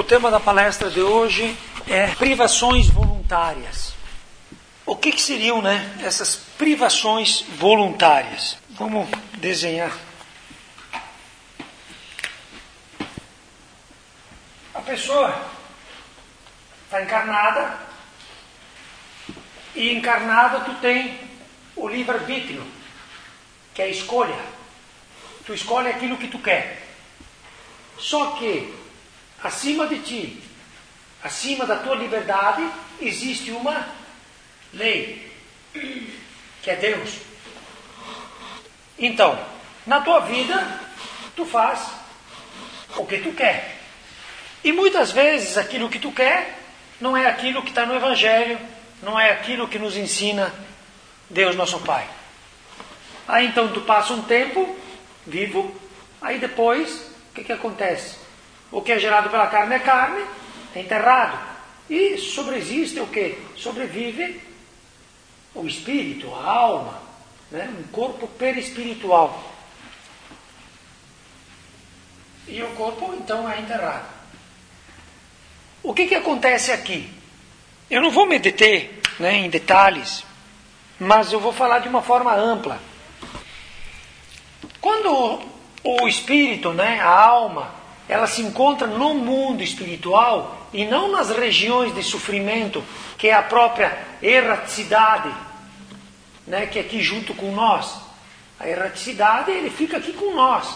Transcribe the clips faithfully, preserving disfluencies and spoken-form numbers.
tema da palestra de hoje é privações voluntárias. O que, que seriam, né, essas privações voluntárias? Vamos desenhar. A pessoa está encarnada, e encarnada tu tem o livre-arbítrio, que é a escolha. Tu escolhe aquilo que tu quer. Só que, acima de ti, acima da tua liberdade, existe uma lei, que é Deus. Então, na tua vida, tu faz o que tu quer. E muitas vezes aquilo que tu quer não é aquilo que está no Evangelho, não é aquilo que nos ensina Deus nosso Pai. Aí então tu passa um tempo vivo, aí depois, o que, que acontece? O que é gerado pela carne é carne, é enterrado. E sobreexiste o que? Sobrevive o espírito, a alma, né? Um corpo perispiritual. E o corpo então é enterrado. O que, que acontece aqui? Eu não vou me deter, né, em detalhes, mas eu vou falar de uma forma ampla. Quando o espírito, né, a alma, ela se encontra no mundo espiritual e não nas regiões de sofrimento, que é a própria erraticidade, né, que é aqui junto com nós. A erraticidade, ele fica aqui com nós.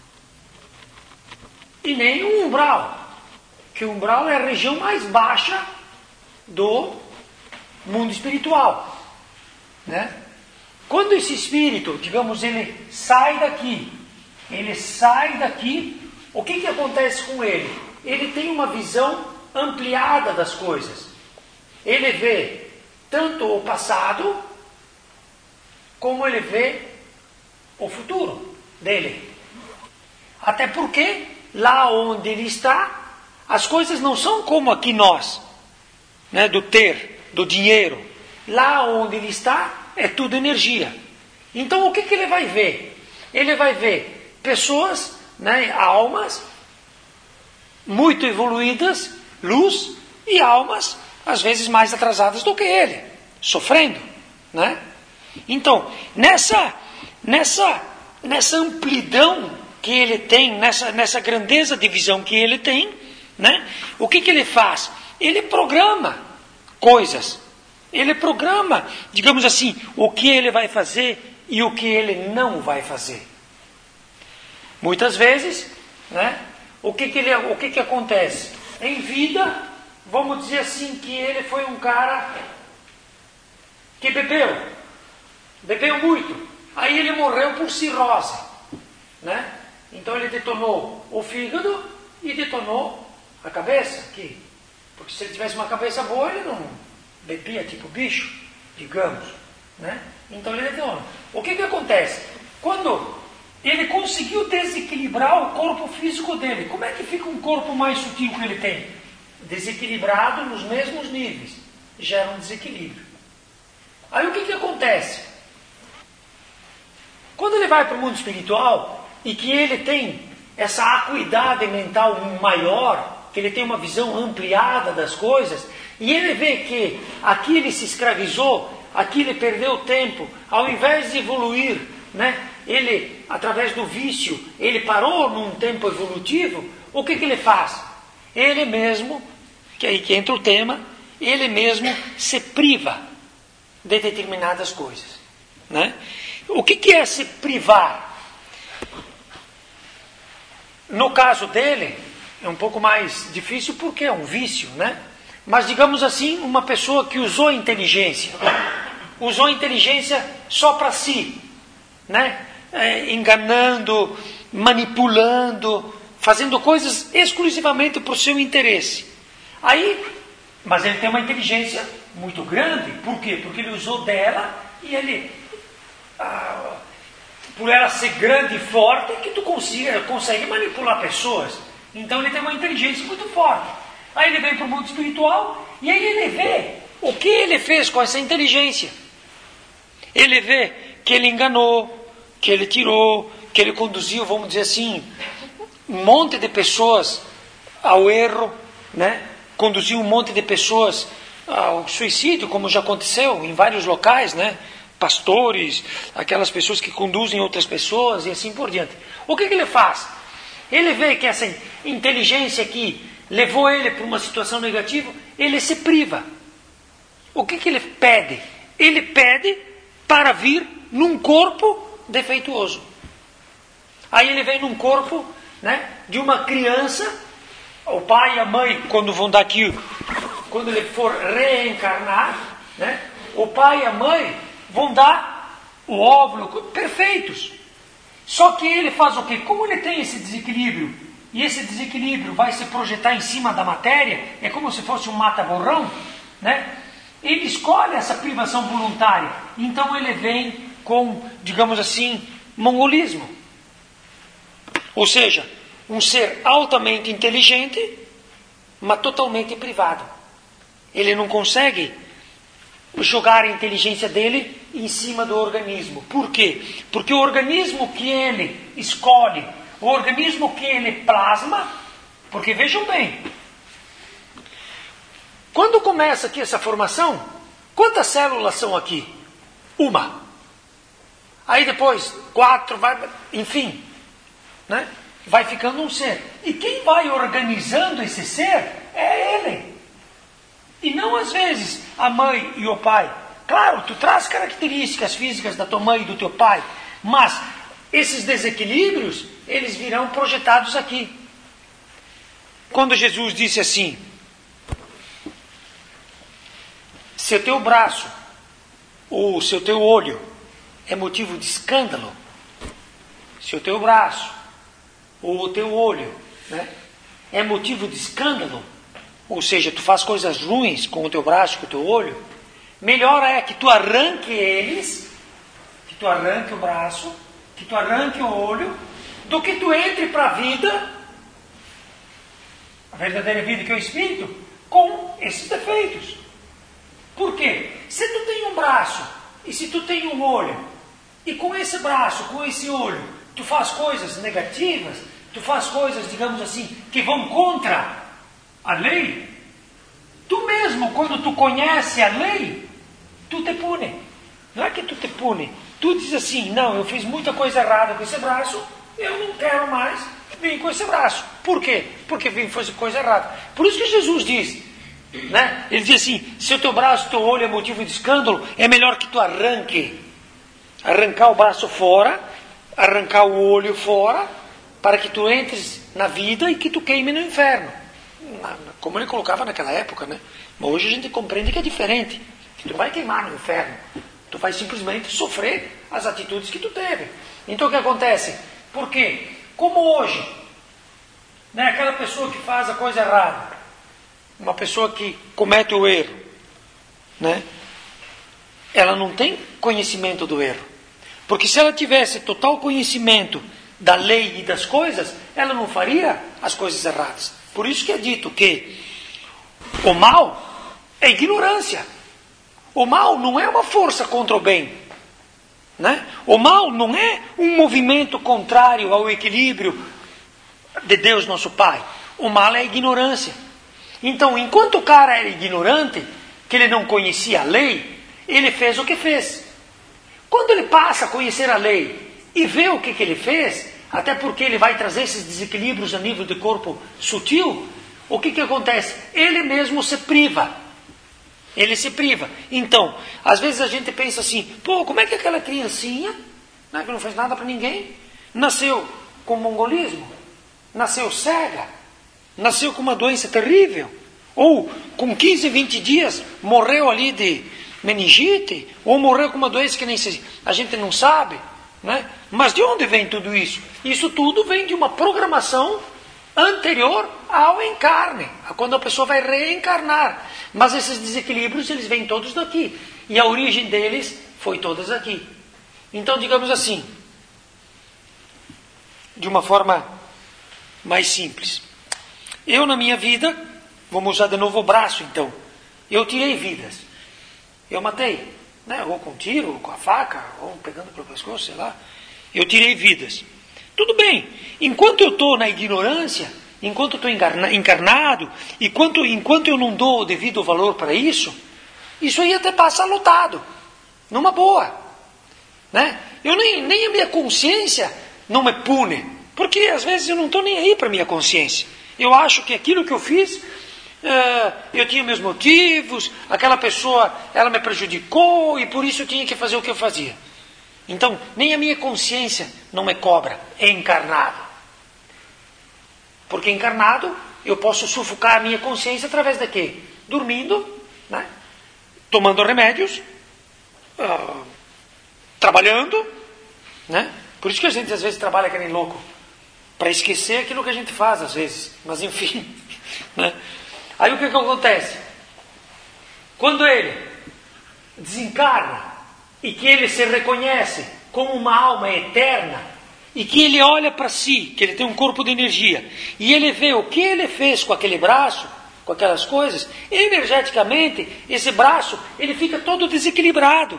E nem o umbral, que o umbral é a região mais baixa do mundo espiritual, né? Quando esse espírito, digamos, ele sai daqui, ele sai daqui, o que que acontece com ele? Ele tem uma visão ampliada das coisas. Ele vê tanto o passado, como ele vê o futuro dele. Até porque, lá onde ele está, as coisas não são como aqui nós, né, do ter, do dinheiro. Lá onde ele está, é tudo energia. Então o que, que ele vai ver? Ele vai ver pessoas, né, almas muito evoluídas, luz, e almas às vezes mais atrasadas do que ele, sofrendo, né? Então, nessa, nessa, nessa amplidão que ele tem, nessa, nessa grandeza de visão que ele tem, né, o que, que ele faz? Ele programa coisas. Ele programa, digamos assim, o que ele vai fazer e o que ele não vai fazer. Muitas vezes, né, o que que ele, o que que acontece? Em vida, vamos dizer assim, que ele foi um cara que bebeu. Bebeu muito. Aí ele morreu por cirrose, né? Então ele detonou o fígado e detonou a cabeça aqui. Porque se ele tivesse uma cabeça boa, ele não bebia tipo bicho, digamos, né? Então ele detona. O que que acontece? Quando ele conseguiu desequilibrar o corpo físico dele, como é que fica um corpo mais sutil que ele tem? Desequilibrado nos mesmos níveis, gera um desequilíbrio. Aí o que que acontece? Quando ele vai para o mundo espiritual e que ele tem essa acuidade mental maior, que ele tem uma visão ampliada das coisas, e ele vê que aqui ele se escravizou, aqui ele perdeu tempo, ao invés de evoluir, né, ele, através do vício, ele parou num tempo evolutivo, o que que ele faz? Ele mesmo, que é aí que entra o tema, ele mesmo se priva de determinadas coisas, né? O que que é se privar? No caso dele, é um pouco mais difícil porque é um vício, né? Mas digamos assim, uma pessoa que usou a inteligência, usou a inteligência só para si, né? É, enganando, manipulando, fazendo coisas exclusivamente para o seu interesse. Aí, mas ele tem uma inteligência muito grande, por quê? Porque ele usou dela e ele, ah, por ela ser grande e forte, que tu consiga, consegue manipular pessoas. Então ele tem uma inteligência muito forte. Aí ele vem para o mundo espiritual e aí ele vê o que ele fez com essa inteligência. Ele vê que ele enganou, que ele tirou, que ele conduziu, vamos dizer assim, um monte de pessoas ao erro, né, conduziu um monte de pessoas ao suicídio, como já aconteceu em vários locais, né? Pastores, aquelas pessoas que conduzem outras pessoas e assim por diante. O que, que ele faz? Ele vê que essa inteligência que levou ele para uma situação negativa, ele se priva. O que, que ele pede? Ele pede para vir num corpo defeituoso. Aí ele vem num corpo, né, de uma criança. O pai e a mãe, quando vão dar aqui, quando ele for reencarnar, né, o pai e a mãe vão dar o óvulo perfeitos. Só que ele faz o quê? Como ele tem esse desequilíbrio, e esse desequilíbrio vai se projetar em cima da matéria, é como se fosse um mata-borrão, né? Ele escolhe essa privação voluntária. Então ele vem com, digamos assim, mongolismo. Ou seja, um ser altamente inteligente, mas totalmente privado. Ele não consegue jogar a inteligência dele em cima do organismo. Por quê? Porque o organismo que ele escolhe, o organismo que ele plasma, porque vejam bem, quando começa aqui essa formação, quantas células são aqui? Uma. Aí depois, quatro, vai, enfim, né? Vai ficando um ser. E quem vai organizando esse ser é ele. E não às vezes a mãe e o pai. Claro, tu traz características físicas da tua mãe e do teu pai, mas esses desequilíbrios, eles virão projetados aqui. Quando Jesus disse assim: se o teu braço ou se o teu olho é motivo de escândalo, se o teu braço ou o teu olho, né, é motivo de escândalo, ou seja, tu faz coisas ruins com o teu braço, com o teu olho, melhor é que tu arranque eles, que tu arranque o braço, que tu arranque o olho, do que tu entre para a vida, a verdadeira vida que é o Espírito, com esses defeitos. Por quê? Se tu tem um braço, e se tu tem um olho, e com esse braço, com esse olho, tu faz coisas negativas, tu faz coisas, digamos assim, que vão contra a lei, tu mesmo, quando tu conhece a lei, tu te pune. Não é que tu te pune, tu diz assim: não, eu fiz muita coisa errada com esse braço, eu não quero mais vir com esse braço. Por quê? Porque vim fazer coisa errada. Por isso que Jesus diz, né? Ele diz assim: se o teu braço, teu olho é motivo de escândalo, é melhor que tu arranque, arrancar o braço fora, arrancar o olho fora, para que tu entres na vida e que tu queime no inferno. Como ele colocava naquela época, né? Mas hoje a gente compreende que é diferente. Que tu não vai queimar no inferno. Tu vai simplesmente sofrer as atitudes que tu teve. Então o que acontece? Por quê? Como hoje, né, aquela pessoa que faz a coisa errada, uma pessoa que comete o erro, né, ela não tem conhecimento do erro. Porque se ela tivesse total conhecimento da lei e das coisas, ela não faria as coisas erradas. Por isso que é dito que o mal é ignorância. O mal não é uma força contra o bem, né? O mal não é um movimento contrário ao equilíbrio de Deus nosso Pai. O mal é ignorância. Então, enquanto o cara era ignorante, que ele não conhecia a lei, ele fez o que fez. Quando ele passa a conhecer a lei e vê o que, que ele fez, até porque ele vai trazer esses desequilíbrios a nível de corpo sutil, o que, que acontece? Ele mesmo se priva. Ele se priva. Então, às vezes a gente pensa assim: pô, como é que aquela criancinha, né, que não fez nada para ninguém, nasceu com mongolismo, nasceu cega, nasceu com uma doença terrível, ou com quinze, vinte dias morreu ali de meningite, ou morreu com uma doença que nem se, a gente não sabe, né? Mas de onde vem tudo isso? Isso tudo vem de uma programação anterior ao encarne, a quando a pessoa vai reencarnar. Mas esses desequilíbrios, eles vêm todos daqui. E a origem deles foi todas aqui. Então, digamos assim, de uma forma mais simples. Eu, na minha vida, vamos usar de novo o braço, então. Eu tirei vidas. Eu matei, né? Ou com tiro, ou com a faca, ou pegando pelo pescoço, sei lá. Eu tirei vidas. Tudo bem. Enquanto eu estou na ignorância, enquanto estou encarnado, e enquanto, enquanto eu não dou o devido valor para isso, isso aí até passa lotado, numa boa. Né? Eu nem, nem a minha consciência não me pune, porque às vezes eu não estou nem aí para a minha consciência. Eu acho que aquilo que eu fiz, uh, eu tinha meus motivos, aquela pessoa, ela me prejudicou e por isso eu tinha que fazer o que eu fazia. Então, nem a minha consciência não me cobra, é encarnado. Porque encarnado, eu posso sufocar a minha consciência através de quê? Dormindo, né? Tomando remédios, uh, trabalhando, né? Por isso que a gente às vezes trabalha que nem louco, para esquecer aquilo que a gente faz às vezes, mas enfim, né? Aí o que, que acontece? Quando ele desencarna e que ele se reconhece como uma alma eterna e que ele olha para si, que ele tem um corpo de energia e ele vê o que ele fez com aquele braço, com aquelas coisas, energeticamente esse braço ele fica todo desequilibrado.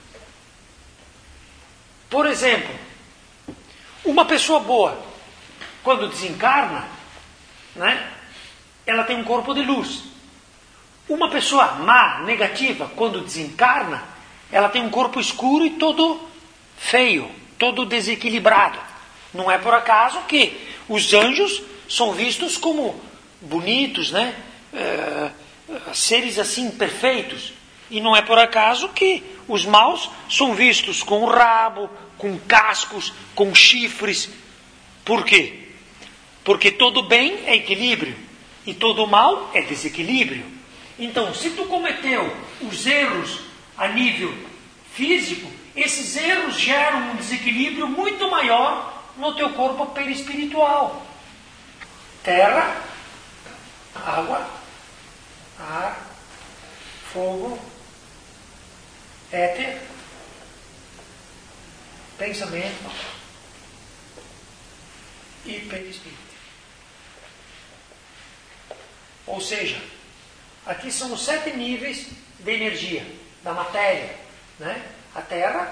Por exemplo, uma pessoa boa, quando desencarna, né, ela tem um corpo de luz. Uma pessoa má, negativa, quando desencarna, ela tem um corpo escuro e todo feio, todo desequilibrado. Não é por acaso que os anjos são vistos como bonitos, né? É, seres assim perfeitos. E não é por acaso que os maus são vistos com rabo, com cascos, com chifres. Por quê? Porque todo bem é equilíbrio e todo mal é desequilíbrio. Então, se tu cometeu os erros a nível físico, esses erros geram um desequilíbrio muito maior no teu corpo perispiritual. Terra, água, ar, fogo, éter, pensamento e perispírito. Ou seja, aqui são os sete níveis de energia, da matéria, né? A terra,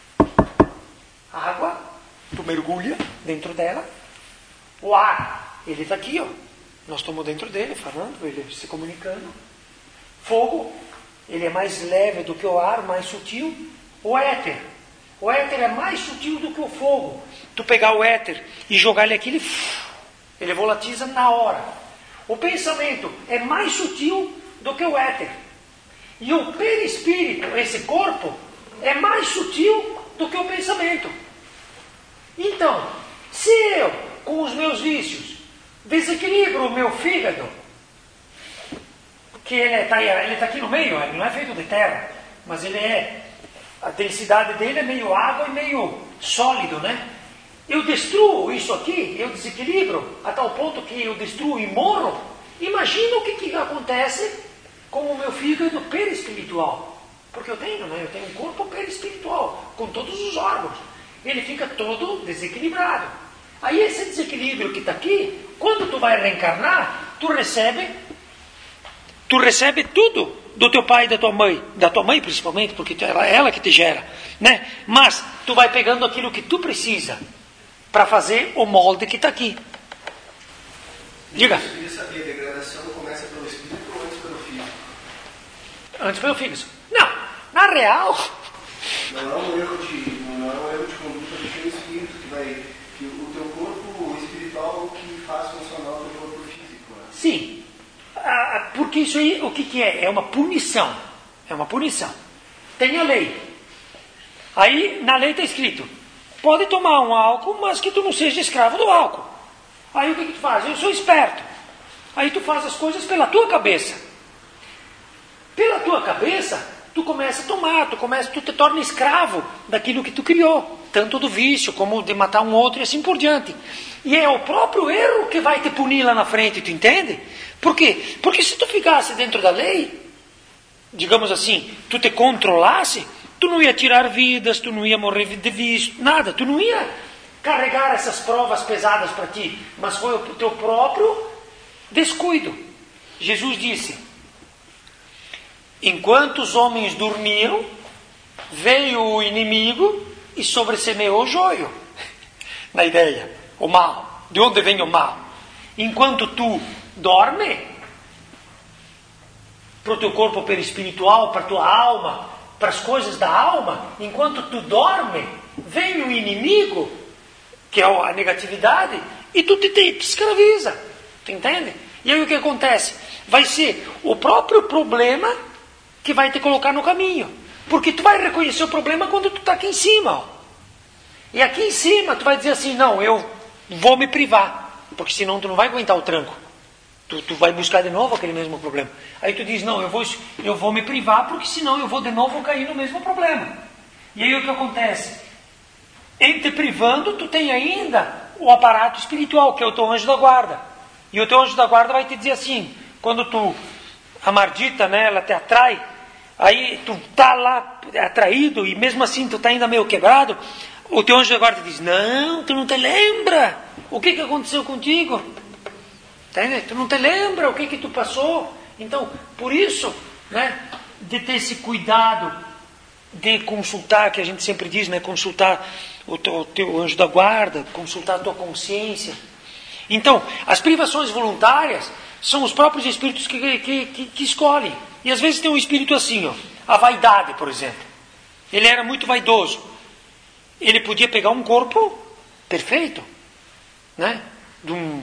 a água, tu mergulha dentro dela. O ar, ele está aqui, ó. Nós estamos dentro dele, falando, ele se comunicando. Fogo, ele é mais leve do que o ar, mais sutil. O éter, o éter é mais sutil do que o fogo. Tu pegar o éter e jogar ele aqui, ele, ele volatiza na hora. O pensamento é mais sutil do que o éter. E o perispírito, esse corpo, é mais sutil do que o pensamento. Então, se eu, com os meus vícios, desequilibro o meu fígado, que ele está ele tá aqui no meio, ele não é feito de terra, mas ele é, a densidade dele é meio água e meio sólido, né? Eu destruo isso aqui, eu desequilibro, a tal ponto que eu destruo e morro. Imagina o que, que acontece com o meu fígado perispiritual. Porque eu tenho, né? Eu tenho um corpo perispiritual, com todos os órgãos. Ele fica todo desequilibrado. Aí esse desequilíbrio que está aqui, quando tu vai reencarnar, tu recebe, tu recebe tudo do teu pai e da tua mãe, da tua mãe principalmente, porque é ela que te gera, né? Mas tu vai pegando aquilo que tu precisa para fazer o molde que está aqui. Diga. Eu queria saber, a degradação começa pelo espírito ou antes pelo físico? Antes pelo físico. Não, na real... Não é um erro de, não é um erro de conduta do teu espírito, que vai, que o teu corpo espiritual que faz funcionar o teu corpo físico. Né? Sim, ah, porque isso aí, o que, que é? É uma punição. É uma punição. Tem a lei. Aí, na lei está escrito, pode tomar um álcool, mas que tu não seja escravo do álcool. Aí o que, que tu faz? Eu sou esperto. Aí tu faz as coisas pela tua cabeça. Pela tua cabeça, tu começa a tomar, tu, começa, tu te torna escravo daquilo que tu criou. Tanto do vício, como de matar um outro e assim por diante. E é o próprio erro que vai te punir lá na frente, tu entende? Por quê? Porque se tu ficasse dentro da lei, digamos assim, tu te controlasse, tu não ia tirar vidas, tu não ia morrer de vício, nada. Tu não ia carregar essas provas pesadas para ti. Mas foi o teu próprio descuido. Jesus disse, enquanto os homens dormiam, veio o inimigo e sobressemeou o joio. Na ideia, o mal. De onde vem o mal? enquanto tu dorme, para o teu corpo perispiritual, para a tua alma, para as coisas da alma, enquanto tu dorme, vem o inimigo, que é a negatividade, e tu te, te, te escraviza. Tu entende? E aí o que acontece? Vai ser o próprio problema que vai te colocar no caminho. Porque tu vai reconhecer o problema quando tu está aqui em cima. Ó. E aqui em cima tu vai dizer assim, não, eu vou me privar. Porque senão tu não vai aguentar o tranco. Tu, tu vai buscar de novo aquele mesmo problema. Aí tu diz, não, eu vou, eu vou me privar, porque senão eu vou de novo cair no mesmo problema. E aí o que acontece? Em te privando, tu tem ainda o aparato espiritual, que é o teu anjo da guarda. E o teu anjo da guarda vai te dizer assim, quando tu, a mardita, né, ela te atrai, aí tu tá lá atraído, e mesmo assim tu tá ainda meio quebrado, o teu anjo da guarda te diz, não, tu não te lembra o que, que aconteceu contigo. Entende? Tu não te lembra o que que tu passou. Então, por isso, né, de ter esse cuidado de consultar, que a gente sempre diz, né, consultar o teu, o teu anjo da guarda, consultar a tua consciência. Então, as privações voluntárias são os próprios espíritos que, que, que, que escolhem. E às vezes tem um espírito assim, ó, a vaidade, por exemplo. Ele era muito vaidoso. Ele podia pegar um corpo perfeito, né, de um...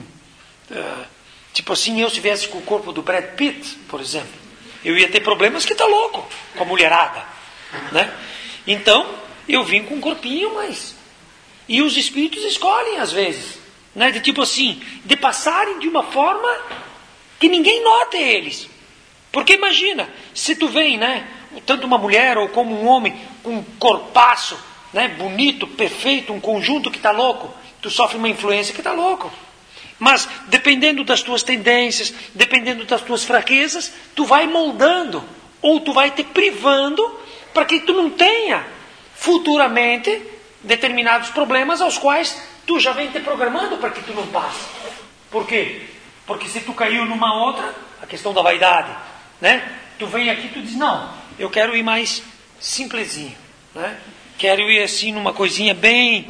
Uh, Tipo assim, eu se viesse com o corpo do Brad Pitt, por exemplo, eu ia ter problemas que tá louco com a mulherada, né? Então, eu vim com um corpinho, mas... E os espíritos escolhem, às vezes, né? De tipo assim, de passarem de uma forma que ninguém note eles. Porque imagina, se tu vem, né? Tanto uma mulher ou como um homem, com um corpaço, né? Bonito, perfeito, um conjunto que tá louco, tu sofre uma influência que tá louco. Mas, dependendo das tuas tendências, dependendo das tuas fraquezas, tu vai moldando, ou tu vai te privando, para que tu não tenha, futuramente, determinados problemas aos quais tu já vem te programando para que tu não passe. Por quê? Porque se tu caiu numa outra, a questão da vaidade, né? Tu vem aqui e tu diz, não, eu quero ir mais simplesinho, né? Quero ir assim numa coisinha bem,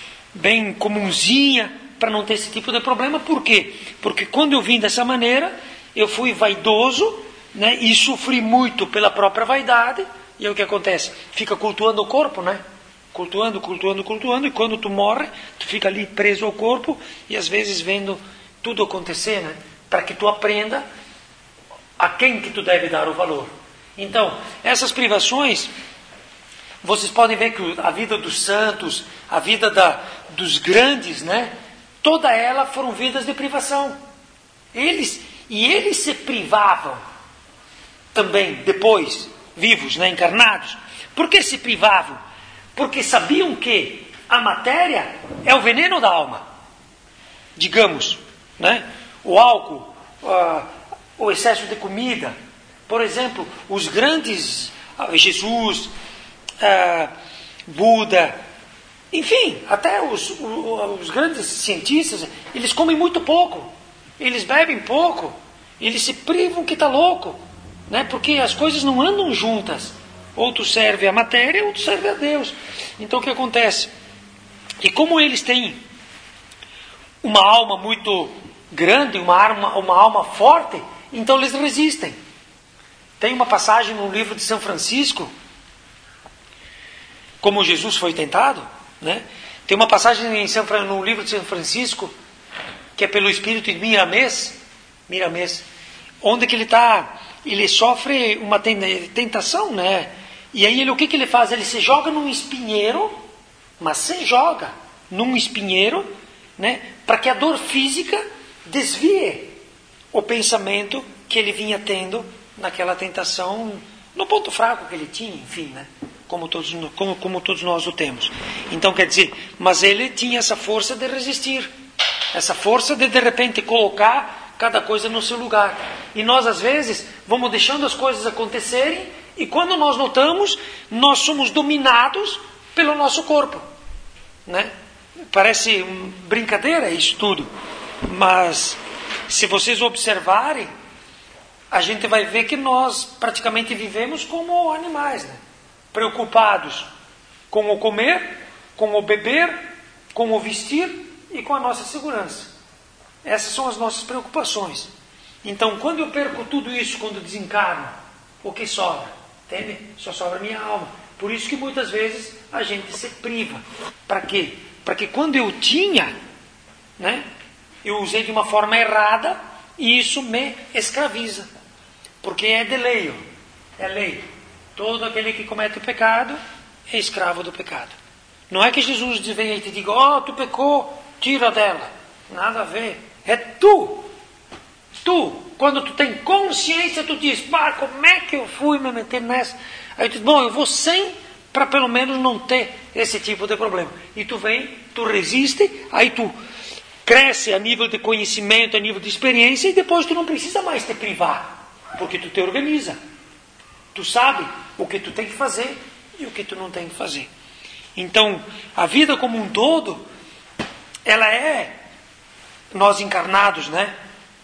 bem comunzinha, para não ter esse tipo de problema. Por quê? Porque quando eu vim dessa maneira, eu fui vaidoso, né, e sofri muito pela própria vaidade, e aí o que acontece? Fica cultuando o corpo, né? Cultuando, cultuando, cultuando, e quando tu morre, tu fica ali preso ao corpo, e às vezes vendo tudo acontecer, né? Para que tu aprenda a quem que tu deve dar o valor. Então, essas privações, vocês podem ver que a vida dos santos, a vida da, dos grandes, né? Toda ela foram vidas de privação. Eles, e eles se privavam também, depois, vivos, né, encarnados. Por que se privavam? Porque sabiam que a matéria é o veneno da alma. Digamos, né? O álcool, uh, o excesso de comida. Por exemplo, os grandes, uh, Jesus, uh, Buda... Enfim, até os, os, os grandes cientistas, eles comem muito pouco, eles bebem pouco, eles se privam que está louco, né? Porque as coisas não andam juntas. Ou tu serve a matéria, ou tu serve a Deus. Então o que acontece? E como eles têm uma alma muito grande, uma alma, uma alma forte, então eles resistem. Tem uma passagem no livro de São Francisco, como Jesus foi tentado, né? Tem uma passagem em São, no livro de São Francisco, que é pelo espírito de Miramês, Miramês, onde que ele está, ele sofre uma tentação, né? E aí ele, o que, que ele faz? Ele se joga num espinheiro, mas se joga num espinheiro, né? Para que a dor física desvie o pensamento que ele vinha tendo naquela tentação, no ponto fraco que ele tinha, enfim, né? Como todos, como, como todos nós o temos. Então, quer dizer, mas ele tinha essa força de resistir, essa força de de repente colocar cada coisa no seu lugar. E nós às vezes vamos deixando as coisas acontecerem, e quando nós notamos, nós somos dominados pelo nosso corpo, né? Parece brincadeira isso tudo, mas se vocês observarem, a gente vai ver que nós praticamente vivemos como animais, né? Preocupados com o comer, com o beber, com o vestir e com a nossa segurança. Essas são as nossas preocupações. Então, quando eu perco tudo isso, quando eu desencarno, o que sobra? Entende? Só sobra a minha alma. Por isso que muitas vezes a gente se priva. Para quê? Para que quando eu tinha, né, eu usei de uma forma errada e isso me escraviza. Porque é de lei, é lei. Todo aquele que comete o pecado é escravo do pecado. Não é que Jesus venha e te diga, ó, oh, tu pecou, tira dela. Nada a ver. É tu. Tu, quando tu tem consciência, tu diz, pá, como é que eu fui me meter nessa? Aí tu diz, bom, eu vou sem, para pelo menos não ter esse tipo de problema. E tu vem, tu resiste, aí tu cresce a nível de conhecimento, a nível de experiência, e depois tu não precisa mais te privar, porque tu te organiza. Tu sabe o que tu tem que fazer e o que tu não tem que fazer. Então, a vida como um todo, ela é, nós encarnados, né?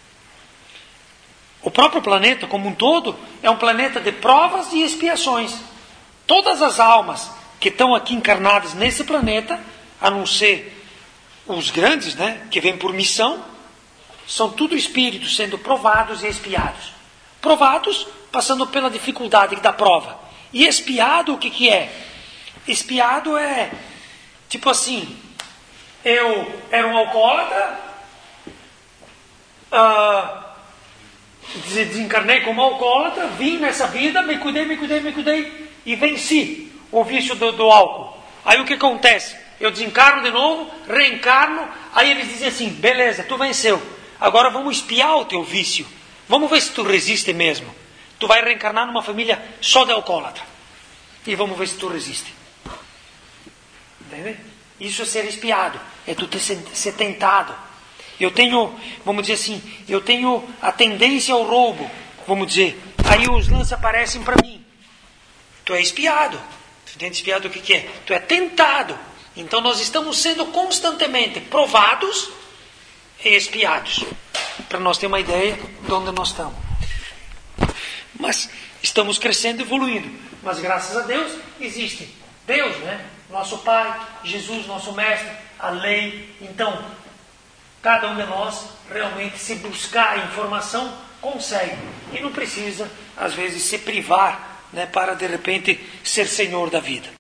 O próprio planeta como um todo é um planeta de provas e expiações. Todas as almas que estão aqui encarnadas nesse planeta, a não ser os grandes, né, que vêm por missão, são tudo espíritos sendo provados e expiados. Provados, passando pela dificuldade da prova. E expiado, o que, que é? Expiado é, tipo assim, eu era um alcoólatra, uh, desencarnei como alcoólatra, vim nessa vida, me cuidei, me cuidei, me cuidei, e venci o vício do, do álcool. Aí o que acontece? Eu desencarno de novo, reencarno, aí eles dizem assim, beleza, tu venceu, agora vamos espiar o teu vício, vamos ver se tu resiste mesmo. Tu vai reencarnar numa família só de alcoólatra, e vamos ver se tu resiste. Entende? Isso é ser espiado, é tu ter, ser tentado. Eu tenho, vamos dizer assim, eu tenho a tendência ao roubo, vamos dizer, aí os lances aparecem para mim. Tu é espiado. Tu entende espiado o que, que é? Tu é tentado. Então nós estamos sendo constantemente provados e espiados. Para nós ter uma ideia de onde nós estamos. Mas estamos crescendo e evoluindo. Mas graças a Deus existe Deus, né? Nosso Pai, Jesus, nosso Mestre, a lei. Então, cada um de nós realmente, se buscar a informação, consegue. E não precisa, às vezes, se privar, né, para de repente ser senhor da vida.